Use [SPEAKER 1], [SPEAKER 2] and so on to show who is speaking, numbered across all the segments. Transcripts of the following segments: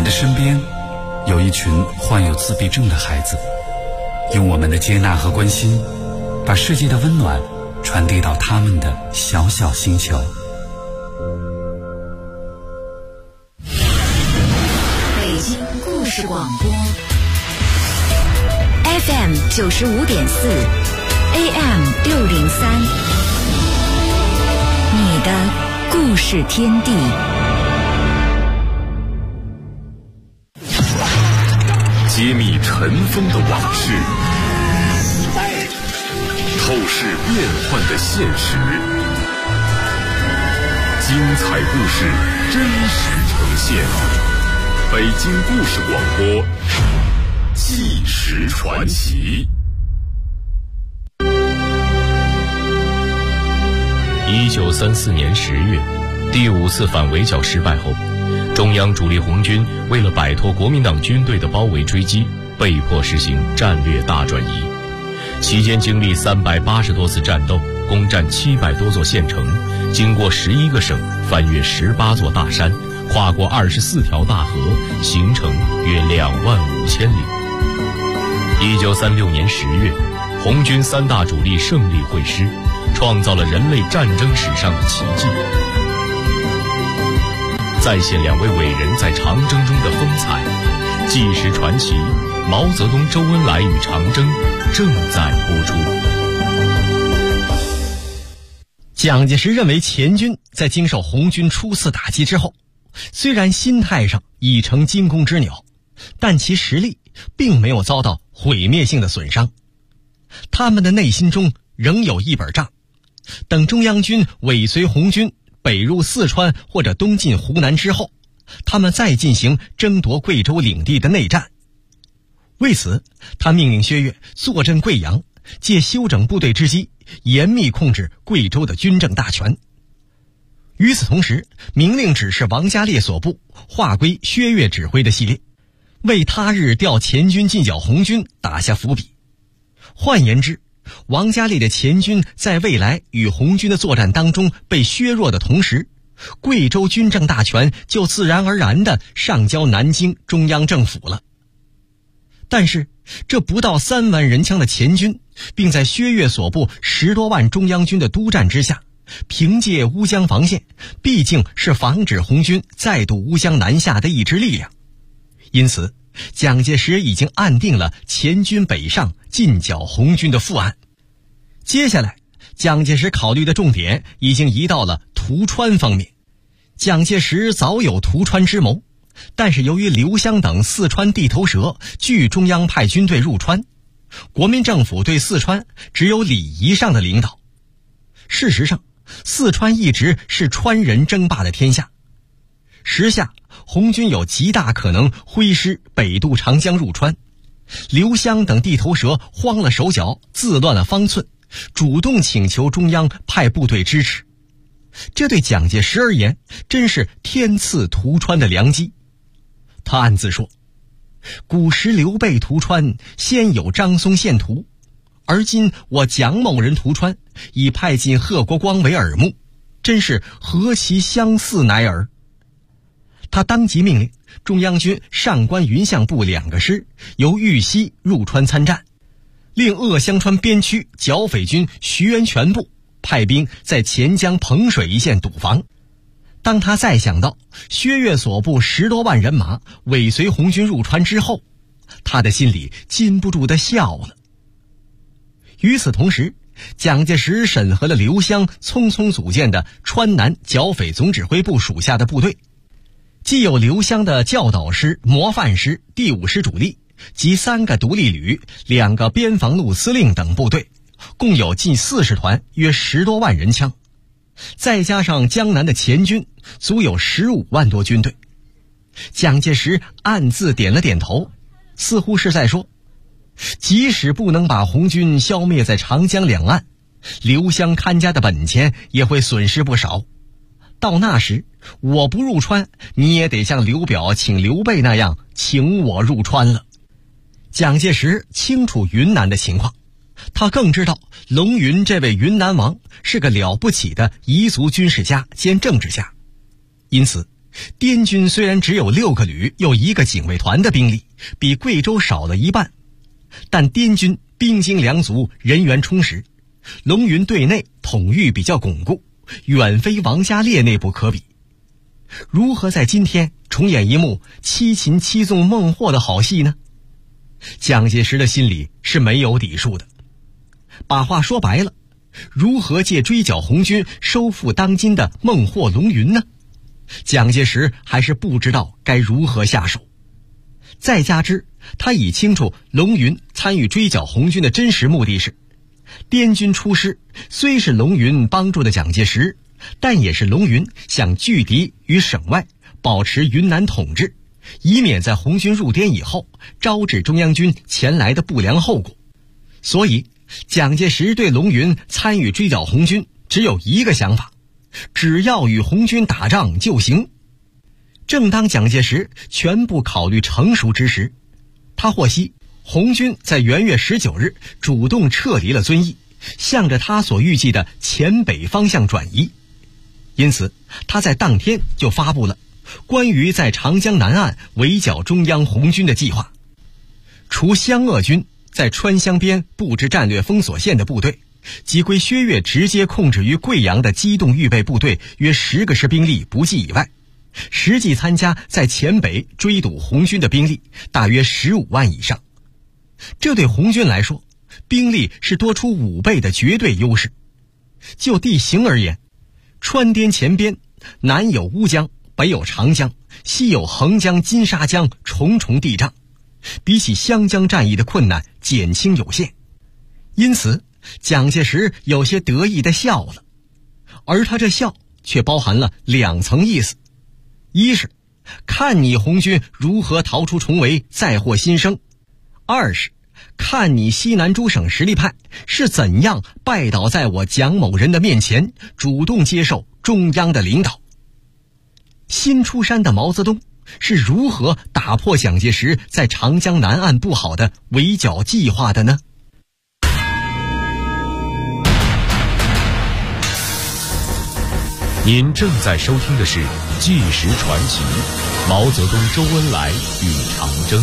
[SPEAKER 1] 的身边有一群患有自闭症的孩子，用我们的接纳和关心，把世界的温暖传递到他们的小小星球。
[SPEAKER 2] 北京故事广播 FM 95.4 AM 603，你的故事天地。
[SPEAKER 3] 揭秘尘封的往事，透视变幻的现实，精彩故事真实呈现。北京故事广播，纪实传奇。
[SPEAKER 4] 1934年10月，第5次反围剿失败后，中央主力红军为了摆脱国民党军队的包围追击，被迫实行战略大转移。期间经历380多次战斗，攻占700多座县城，经过11个省，翻越18座大山，跨过24条大河，行程约25000里。1936年10月，红军3大主力胜利会师，创造了人类战争史上的奇迹。再现2位伟人在长征中的风采，纪实传奇毛泽东、周恩来与长征正在播出。
[SPEAKER 5] 蒋介石认为黔军在经受红军初次打击之后，虽然心态上已成惊弓之鸟，但其实力并没有遭到毁灭性的损伤。他们的内心中仍有一本账，等中央军尾随红军北入四川或者东进湖南之后，他们再进行争夺贵州领地的内战。为此，他命令薛岳坐镇贵阳，借休整部队之机，严密控制贵州的军政大权。与此同时，明令指示王家烈所部划归薛岳指挥的系列，为他日调黔军进剿红军打下伏笔。换言之，王家烈的黔军在未来与红军的作战当中被削弱的同时，贵州军政大权就自然而然地上交南京中央政府了。但是这不到3万人枪的黔军，并在薛岳所部10多万中央军的督战之下，凭借乌江防线，毕竟是防止红军再度乌江南下的一支力量。因此，蒋介石已经按定了黔军北上进剿红军的副案。接下来，蒋介石考虑的重点已经移到了屠川方面。蒋介石早有屠川之谋，但是由于刘湘等四川地头蛇拒中央派军队入川，国民政府对四川只有礼仪上的领导。事实上，四川一直是川人争霸的天下。时下红军有极大可能挥师北渡长江入川，刘湘等地头蛇慌了手脚，自乱了方寸，主动请求中央派部队支持。这对蒋介石而言真是天赐屠川的良机。他暗自说，古时刘备屠川，先有张松献屠，而今我蒋某人屠川，已派进贺国光为耳目，真是何其相似乃尔。他当即命令中央军上官云相部2个师由豫西入川参战，令鄂湘川边区剿匪军徐源全部派兵在钱江彭水一线堵防。当他再想到薛岳所部10多万人马尾随红军入川之后，他的心里禁不住地笑了。与此同时，蒋介石审核了刘湘匆匆组建的川南剿匪总指挥部属下的部队，既有刘湘的教导师、模范师、第5师主力及3个独立旅、2个边防路司令等部队，共有近40团，约10多万人枪，再加上江南的黔军，足有15万多军队。蒋介石暗自点了点头，似乎是在说，即使不能把红军消灭在长江两岸，刘湘看家的本钱也会损失不少。到那时，我不入川，你也得像刘表请刘备那样请我入川了。蒋介石清楚云南的情况，他更知道龙云这位云南王是个了不起的彝族军事家兼政治家，因此滇军虽然只有6个旅又1个警卫团的兵力，比贵州少了1半，但滇军兵精粮足，人员充实，龙云对内统御比较巩固，远非王家烈内部可比。如何在今天重演一幕七擒七纵孟获的好戏呢？蒋介石的心里是没有底数的。把话说白了，如何借追剿红军收复当今的孟获龙云呢？蒋介石还是不知道该如何下手。再加之他已清楚龙云参与追剿红军的真实目的是，滇军出师虽是龙云帮助的蒋介石，但也是龙云想拒敌于省外，保持云南统治，以免在红军入滇以后招致中央军前来的不良后果。所以蒋介石对龙云参与追剿红军只有一个想法，只要与红军打仗就行。正当蒋介石全部考虑成熟之时，他获悉红军在元月19日主动撤离了遵义，向着他所预计的黔北方向转移。因此他在当天就发布了关于在长江南岸围剿中央红军的计划。除湘鄂军在川湘边布置战略封锁线的部队，即归薛岳直接控制于贵阳的机动预备部队约10个师兵力不计以外，实际参加在黔北追堵红军的兵力大约15万以上。这对红军来说，兵力是多出5倍的绝对优势。就地形而言，川滇黔边南有乌江，北有长江，西有横江、金沙江，重重地障，比起湘江战役的困难减轻有限。因此蒋介石有些得意地笑了，而他这笑却包含了2层意思。一是看你红军如何逃出重围，再获新生；二是看你西南诸省实力派是怎样拜倒在我蒋某人的面前，主动接受中央的领导。新出山的毛泽东是如何打破蒋介石在长江南岸布好的围剿计划的呢？
[SPEAKER 4] 您正在收听的是《纪实传奇》，毛泽东、周恩来与长征。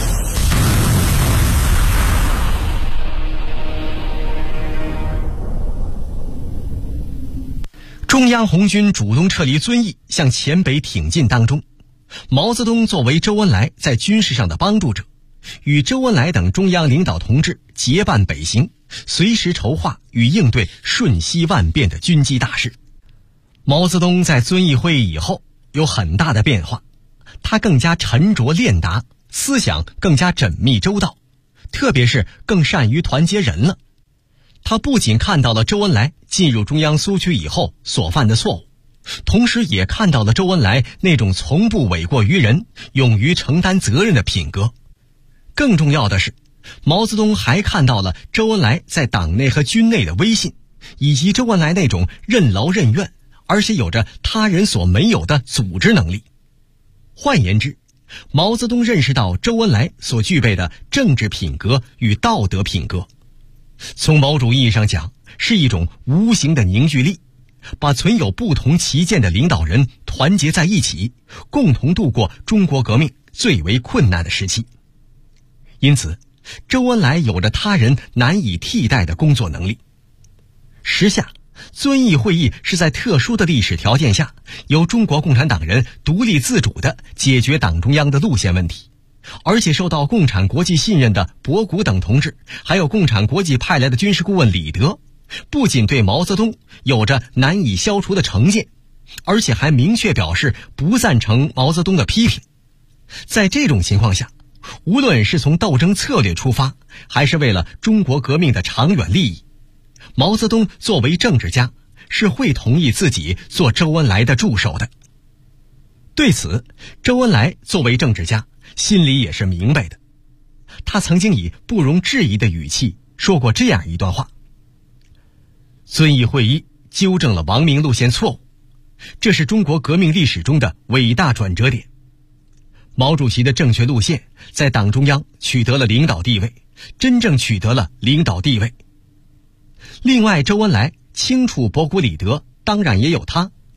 [SPEAKER 5] 中央红军主动撤离遵义，向黔北挺进当中，毛泽东作为周恩来在军事上的帮助者，与周恩来等中央领导同志结伴北行，随时筹划与应对瞬息万变的军机大事。毛泽东在遵义会议以后有很大的变化，他更加沉着练达，思想更加缜密周到，特别是更善于团结人了。他不仅看到了周恩来进入中央苏区以后所犯的错误，同时也看到了周恩来那种从不诿过于人、勇于承担责任的品格。更重要的是，毛泽东还看到了周恩来在党内和军内的威信，以及周恩来那种任劳任怨而且有着他人所没有的组织能力。换言之，毛泽东认识到周恩来所具备的政治品格与道德品格，从某种意义上讲，是一种无形的凝聚力，把存有不同旗舰的领导人团结在一起，共同度过中国革命最为困难的时期。因此，周恩来有着他人难以替代的工作能力。时下，遵义会议是在特殊的历史条件下，由中国共产党人独立自主地解决党中央的路线问题，而且受到共产国际信任的博古等同志，还有共产国际派来的军事顾问李德，不仅对毛泽东有着难以消除的成见，而且还明确表示不赞成毛泽东的批评。在这种情况下，无论是从斗争策略出发，还是为了中国革命的长远利益，毛泽东作为政治家是会同意自己做周恩来的助手的。对此，周恩来作为政治家心里也是明白的。他曾经以不容置疑的语气说过这样一段话：遵义会议纠正了王明路线错误，这是中国革命历史中的伟大转折点。毛主席的正确路线在党中央取得了领导地位，真正取得了领导地位。另外，周恩来清楚博古李德，当然也有他，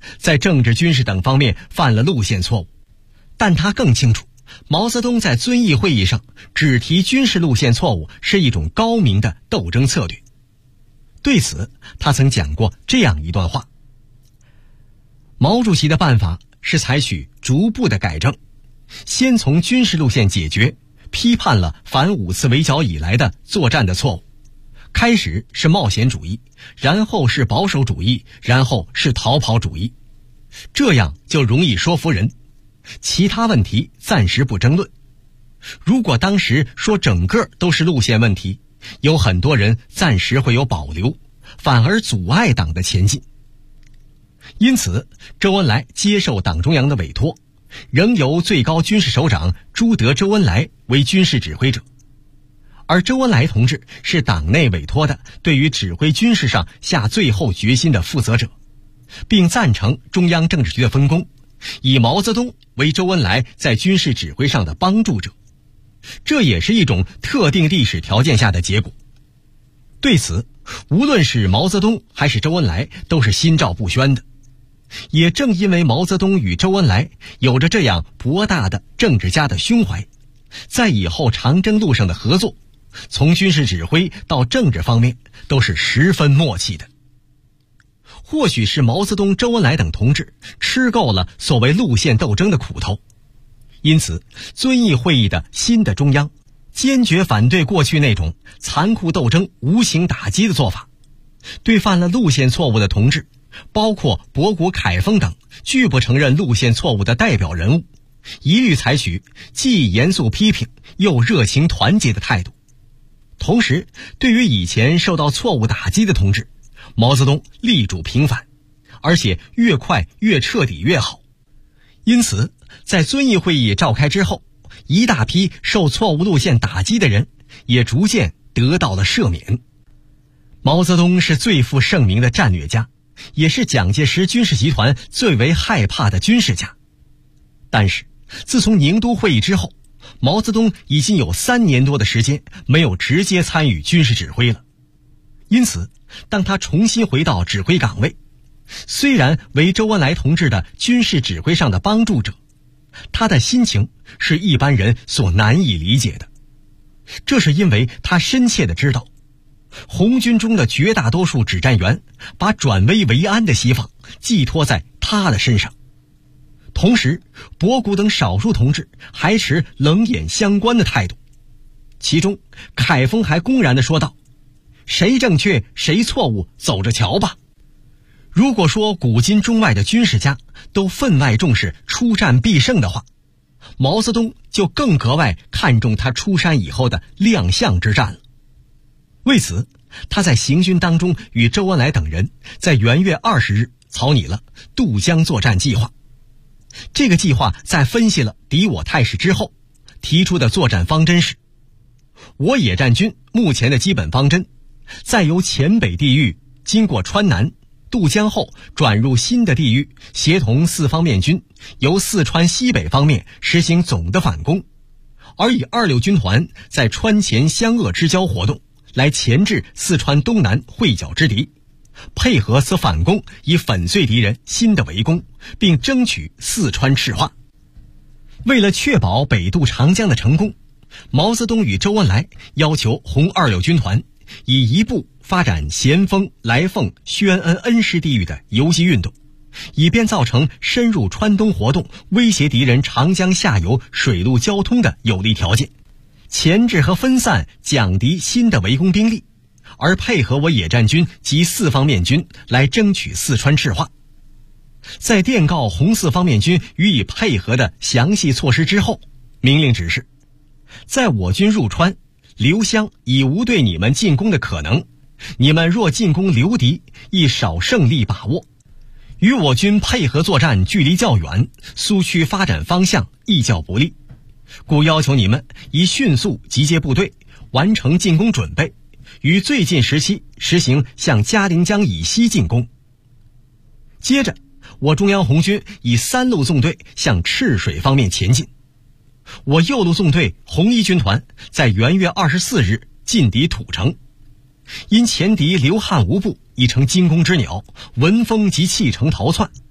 [SPEAKER 5] 在政治、军事等方面犯了路线错误，但他更清楚，毛泽东在遵义会议上只提军事路线错误是一种高明的斗争策略。对此，他曾讲过这样一段话：毛主席的办法是采取逐步的改正，先从军事路线解决，批判了反5次围剿以来的作战的错误。开始是冒险主义，然后是保守主义，然后是逃跑主义，这样就容易说服人。其他问题暂时不争论。如果当时说整个都是路线问题，有很多人暂时会有保留，反而阻碍党的前进。因此，周恩来接受党中央的委托，仍由最高军事首长朱德周恩来为军事指挥者。而周恩来同志是党内委托的对于指挥军事上下最后决心的负责者，并赞成中央政治局的分工，以毛泽东为周恩来在军事指挥上的帮助者。这也是一种特定历史条件下的结果。对此，无论是毛泽东还是周恩来都是心照不宣的。也正因为毛泽东与周恩来有着这样博大的政治家的胸怀，在以后长征路上的合作，从军事指挥到政治方面都是十分默契的。或许是毛泽东、周恩来等同志吃够了所谓路线斗争的苦头，因此遵义会议的新的中央坚决反对过去那种残酷斗争、无形打击的做法，对犯了路线错误的同志，包括博古、凯丰等拒不承认路线错误的代表人物，一律采取既严肃批评又热情团结的态度。同时，对于以前受到错误打击的同志，毛泽东力主平反，而且越快越彻底越好。因此，在遵义会议召开之后，一大批受错误路线打击的人也逐渐得到了赦免。毛泽东是最负盛名的战略家，也是蒋介石军事集团最为害怕的军事家。但是，自从宁都会议之后，毛泽东已经有3年多的时间没有直接参与军事指挥了。因此，当他重新回到指挥岗位，虽然为周恩来同志的军事指挥上的帮助者，他的心情是一般人所难以理解的。这是因为他深切地知道，红军中的绝大多数指战员把转危为安的希望寄托在他的身上。同时，博古等少数同志还持冷眼相观的态度。其中，凯丰还公然地说道：“谁正确谁错误，走着瞧吧。”如果说古今中外的军事家都分外重视出战必胜的话，毛泽东就更格外看重他出山以后的亮相之战了。为此，他在行军当中与周恩来等人在元月20日草拟了渡江作战计划。这个计划在分析了敌我态势之后，提出的作战方针是：我野战军目前的基本方针，再由黔北地域经过川南渡江后转入新的地域，协同四方面军由四川西北方面实行总的反攻，而以26军团在川黔湘鄂之交活动，来钳制四川东南会剿之敌，配合此反攻，以粉碎敌人新的围攻，并争取四川赤化。为了确保北渡长江的成功，毛泽东与周恩来要求红26军团以一部发展咸丰、来凤、宣恩、恩施地域的游击运动，以便造成深入川东活动，威胁敌人长江下游水陆交通的有利条件，钳制和分散蒋敌新的围攻兵力，而配合我野战军及四方面军来争取四川赤化。在电告红四方面军予以配合的详细措施之后，命令指示：在我军入川刘湘已无对你们进攻的可能，你们若进攻刘敌，亦少胜利把握。与我军配合作战距离较远，苏区发展方向亦较不利，故要求你们以迅速集结部队，完成进攻准备，于最近时期实行向嘉陵江以西进攻。接着，我中央红军以3路纵队向赤水方面前进。我右路纵队红一军团在元月24日进抵土城，因前敌刘汉无部已成惊弓之鸟，闻风即弃城逃窜，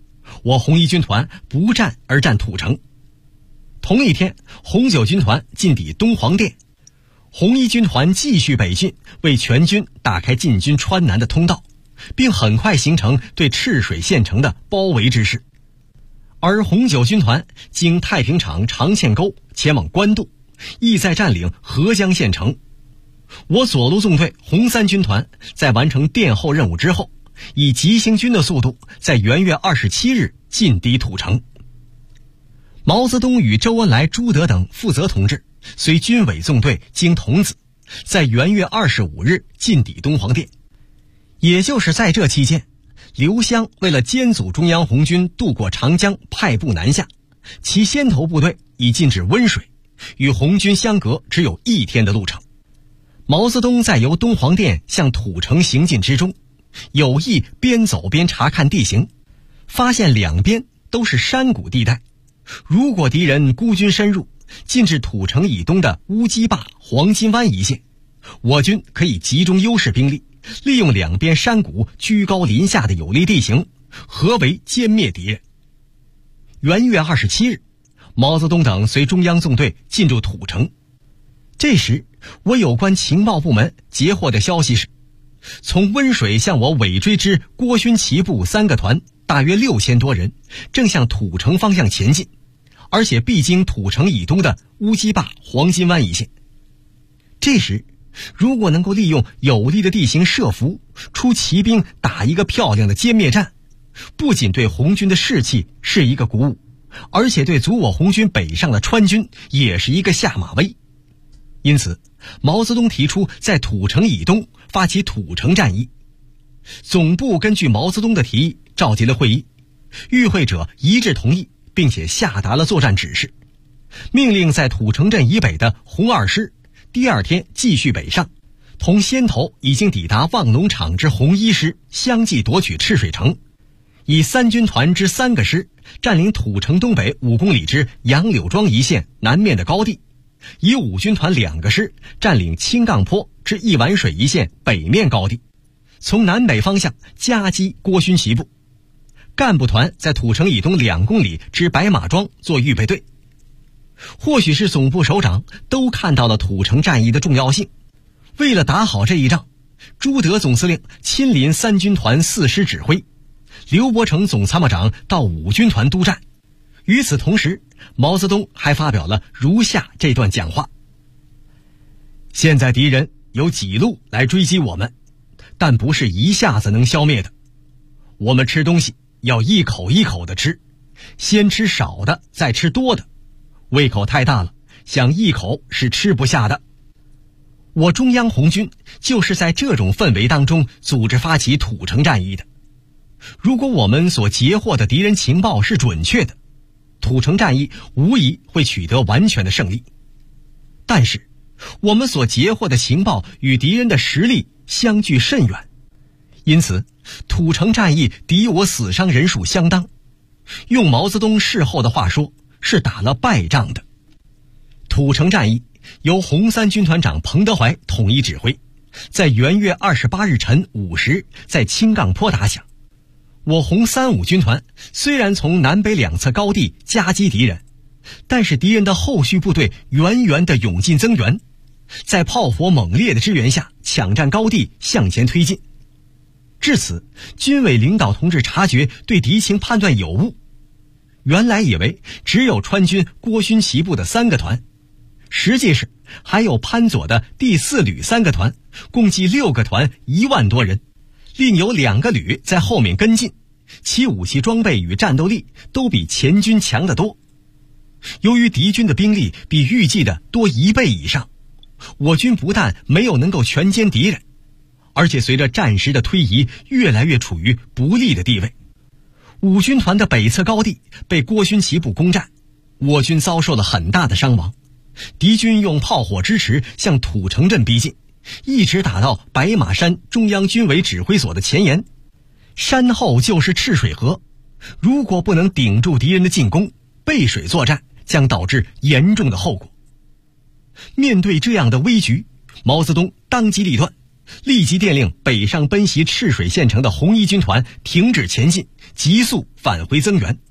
[SPEAKER 5] 我红一军团不战而占土城。同一天，红九军团进抵东黄店，红一军团继续北进，为全军打开进军川南的通道，并很快形成对赤水县城的包围之势。而红九军团经太平场长堑沟前往官渡，意在占领合江县城。我左路纵队红三军团在完成殿后任务之后，以急行军的速度在元月27日进抵土城。毛泽东与周恩来、朱德等负责同志随军委纵队经桐梓，在元月25日进抵东黄店。也就是在这期间，刘湘为了监阻中央红军渡过长江派部南下，其先头部队已进至温水，与红军相隔只有1天的路程。毛泽东在由东黄店向土城行进之中，有意边走边查看地形，发现两边都是山谷地带，如果敌人孤军深入，进至土城以东的乌鸡坝、黄金湾一线，我军可以集中优势兵力，利用两边山谷居高临下的有利地形，合围歼灭敌人。元月27日，毛泽东等随中央纵队进入土城。这时，我有关情报部门截获的消息是，从温水向我尾追之郭勋旗部3个团大约6000多人，正向土城方向前进，而且必经土城以东的乌鸡坝、黄金湾一线。这时，如果能够利用有利的地形设伏，出骑兵打一个漂亮的歼灭战，不仅对红军的士气是一个鼓舞，而且对阻我红军北上的川军也是一个下马威。因此，毛泽东提出在土城以东发起土城战役。总部根据毛泽东的提议召集了会议，与会者一致同意，并且下达了作战指示，命令在土城镇以北的红二师第二天继续北上，同先头已经抵达望农场之红一师相继夺取赤水城，以三军团之3个师占领土城东北5公里之杨柳庄一线南面的高地，以5军团2个师占领青杠坡至一碗水一线北面高地，从南北方向夹击郭勋旗部。干部团在土城以东2公里之白马庄做预备队。或许是总部首长都看到了土城战役的重要性，为了打好这一仗，朱德总司令亲临3军团4师指挥，刘伯承总参谋长到5军团督战。与此同时，毛泽东还发表了如下这段讲话：现在敌人有几路来追击我们，但不是一下子能消灭的。我们吃东西要一口一口的吃，先吃少的，再吃多的。胃口太大了，想一口是吃不下的。我中央红军就是在这种氛围当中组织发起土城战役的。如果我们所截获的敌人情报是准确的，土城战役无疑会取得完全的胜利。但是，我们所截获的情报与敌人的实力相距甚远，因此，土城战役敌我死伤人数相当。用毛泽东事后的话说，是打了败仗的。土城战役由红三军团长彭德怀统一指挥，在元月28日晨5时在青杠坡打响。我红3、5军团虽然从南北2侧高地夹击敌人，但是敌人的后续部队源源的涌进增援，在炮火猛烈的支援下抢占高地向前推进。至此，军委领导同志察觉对敌情判断有误，原来以为只有川军郭勋旗部的3个团，实际是还有潘左的第4旅3个团，共计6个团1万多人，另有2个旅在后面跟进，其武器装备与战斗力都比前军强得多。由于敌军的兵力比预计的多1倍以上，我军不但没有能够全歼敌人，而且随着战时的推移越来越处于不利的地位。5军团的北侧高地被郭勋旗部攻占，我军遭受了很大的伤亡。敌军用炮火支持向土城镇逼近，一直打到白马山中央军委指挥所的前沿，山后就是赤水河，如果不能顶住敌人的进攻，背水作战将导致严重的后果。面对这样的危局，毛泽东当机立断，立即电令北上奔袭赤水县城的红一军团停止前进，急速返回增援。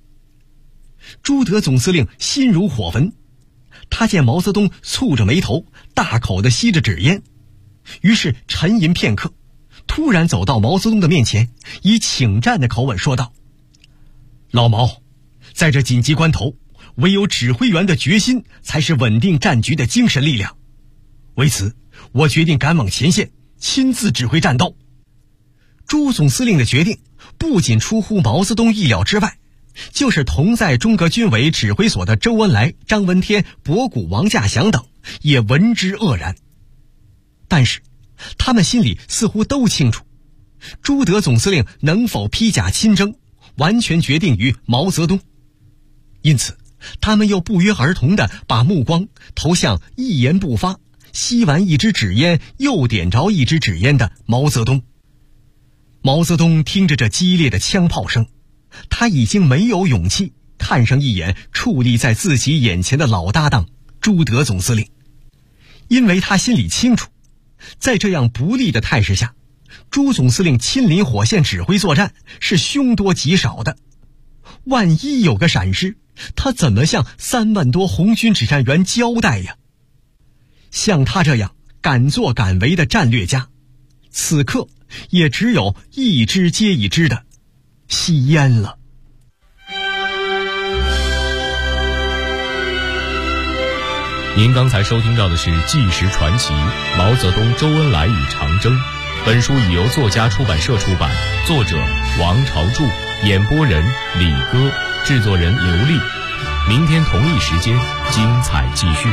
[SPEAKER 5] 朱德总司令心如火焚，他见毛泽东蹙着眉头，大口地吸着纸烟，于是沉吟片刻，突然走到毛泽东的面前，以请战的口吻说道：老毛，在这紧急关头，唯有指挥员的决心才是稳定战局的精神力量。为此，我决定赶往前线，亲自指挥战斗。朱总司令的决定不仅出乎毛泽东意料之外，就是同在中革军委指挥所的周恩来、张闻天、博古、王稼祥等也闻之愕然。但是他们心里似乎都清楚，朱德总司令能否披甲亲征，完全决定于毛泽东。因此他们又不约而同地把目光投向一言不发，吸完一支纸烟又点着一支纸烟的毛泽东。毛泽东听着这激烈的枪炮声，他已经没有勇气看上一眼矗立在自己眼前的老搭档朱德总司令，因为他心里清楚，在这样不利的态势下，朱总司令亲临火线指挥作战是凶多吉少的。万一有个闪失，他怎么向3万多红军指战员交代呀？像他这样敢作敢为的战略家，此刻也只有一支接一支的吸烟了。
[SPEAKER 4] 您刚才收听到的是《纪实传奇：毛泽东、周恩来与长征》。本书已由作家出版社出版，作者王朝柱，演播人李歌，制作人刘丽。明天同一时间，精彩继续。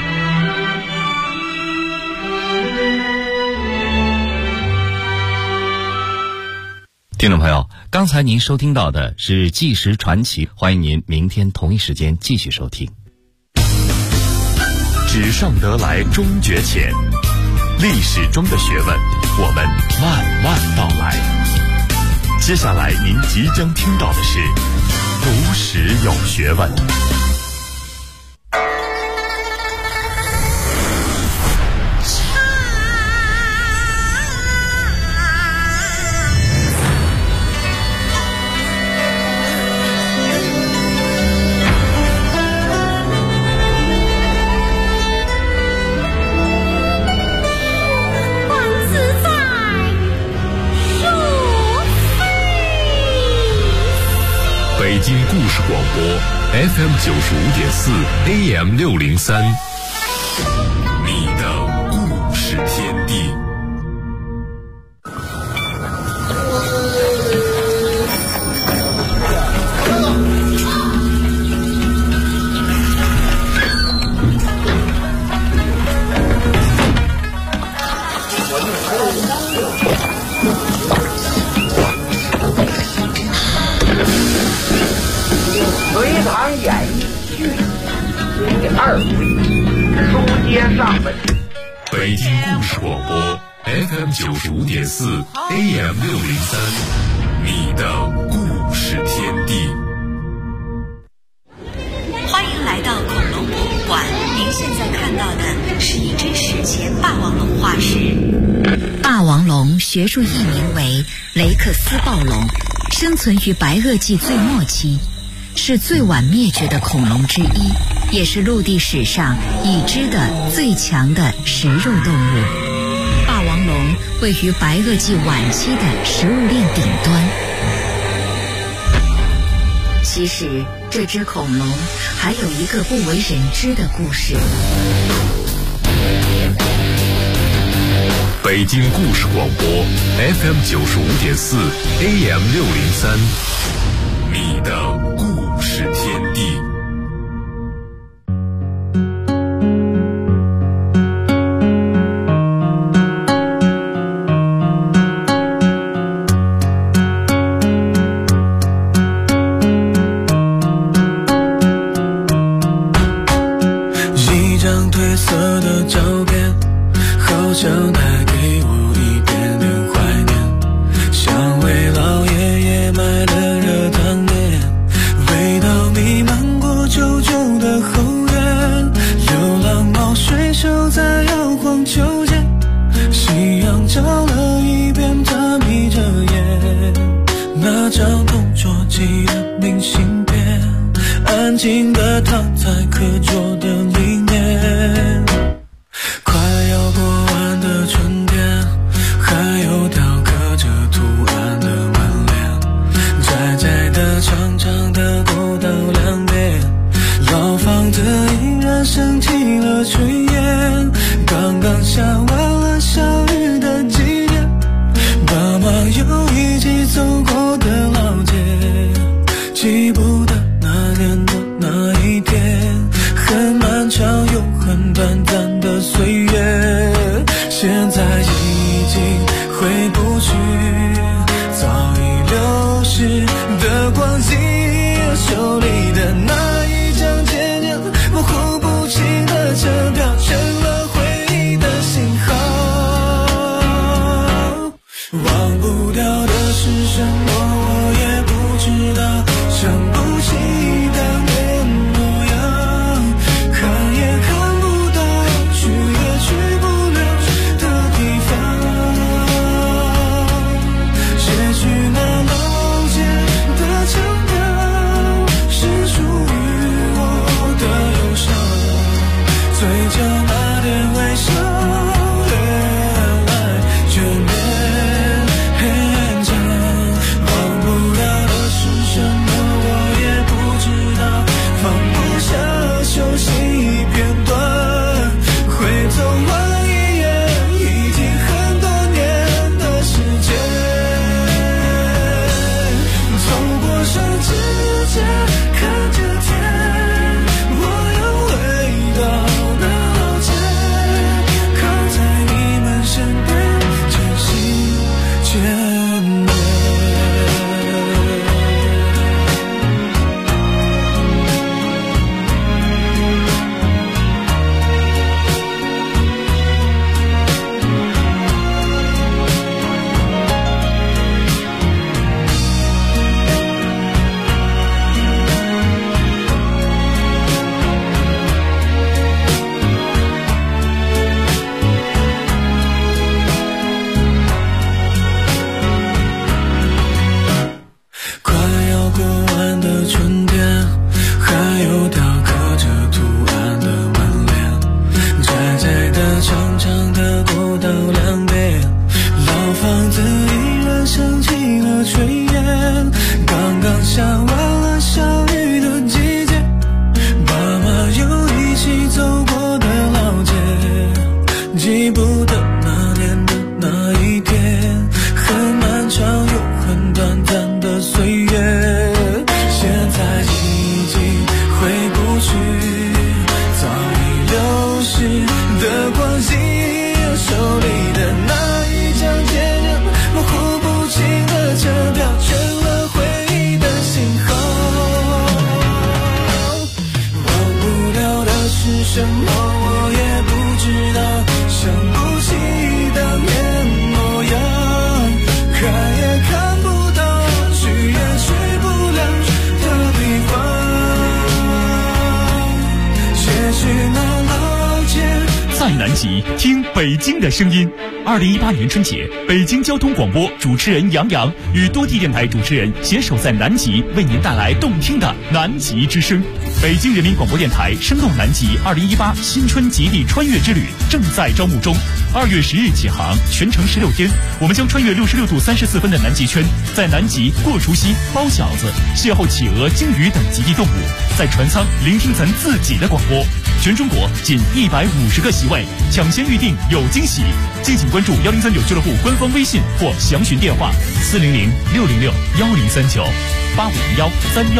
[SPEAKER 6] 听众朋友，刚才您收听到的是《纪实传奇》，欢迎您明天同一时间继续收听。
[SPEAKER 3] 纸上得来终觉浅，历史中的学问，我们慢慢道来。接下来您即将听到的是读史有学问。北京故事广播 FM 95.4 AM 603，你的故事天地。
[SPEAKER 7] 隋唐演义序第2回，书接上文。
[SPEAKER 3] 北京故事广播 FM 95.4 AM 603，你的故事天地。
[SPEAKER 2] 欢迎来到恐龙博物馆，您现在看到的是一只史前霸王龙化石。霸王龙学术译名为雷克斯暴龙，生存于白垩纪最末期，是最晚灭绝的恐龙之一，也是陆地史上已知的最强的食肉动物。霸王龙位于白垩纪晚期的食物链顶端。其实这只恐龙还有一个不为人知的故事。
[SPEAKER 3] 北京故事广播 FM 95.4 AM 603，你的故事天地。
[SPEAKER 8] 一张褪色的照片，好像带给我一点点怀念，像为老爷爷买的热汤面，味道弥漫过旧旧的后院，流浪猫睡熟在摇晃秋千，夕阳照了一遍，它眯着眼，那张同桌寄的明信片，安静了炊烟，刚刚下完了小雨的季节，爸妈又一起走过的老街，记不得那年的那一天，很漫长又很短暂的岁月，现在已经回不去早已流逝的光景，手里的那一张渐渐模糊不清的车票，成了回忆的信号。忘不掉的是什么我也不知道，想不起当年模样，看也看不到，去也去不了的地方，写去那老街的腔调，是属于我的忧伤，嘴角那点微笑越来越勉强，忘不了的是什么我也不知道，放不下休息片段，会走完一夜已经很多年的时间，走过山之间看着天，我又回到那老街，靠在你们身边渐行渐远。快要过完的春天，还有雕刻着图案的门帘，窄窄的长长的过道两边，老房子依然升起了炊烟，刚刚下完了小雨的季节，爸妈又一起走过的老街，记不得那年的那一天，很漫长又很短暂的岁月，现在已经回不去早已流逝的光景，手里的那一张渐渐模糊不清的车票，成了回忆的信号。忘不了的是什么我也不知道，想不起当年模样，看也看不到，去也去不了的地方，写去那老街。
[SPEAKER 3] 在南极听北京的声音。2018年春节，北京交通广播主持人杨洋与多地电台主持人携手在南极，为您带来动听的南极之声。北京人民广播电台声动南极2018新春极地穿越之旅正在招募中，2月10日起航，全程16天，我们将穿越66度34分的南极圈，在南极过除夕、包饺子，邂逅企鹅、鲸鱼等极地动物，在船舱聆听咱自己的广播。全中国仅150个席位，抢先预定有惊喜，敬请关注1039俱乐部官方微信或详询电话400-606-1039 8501-31。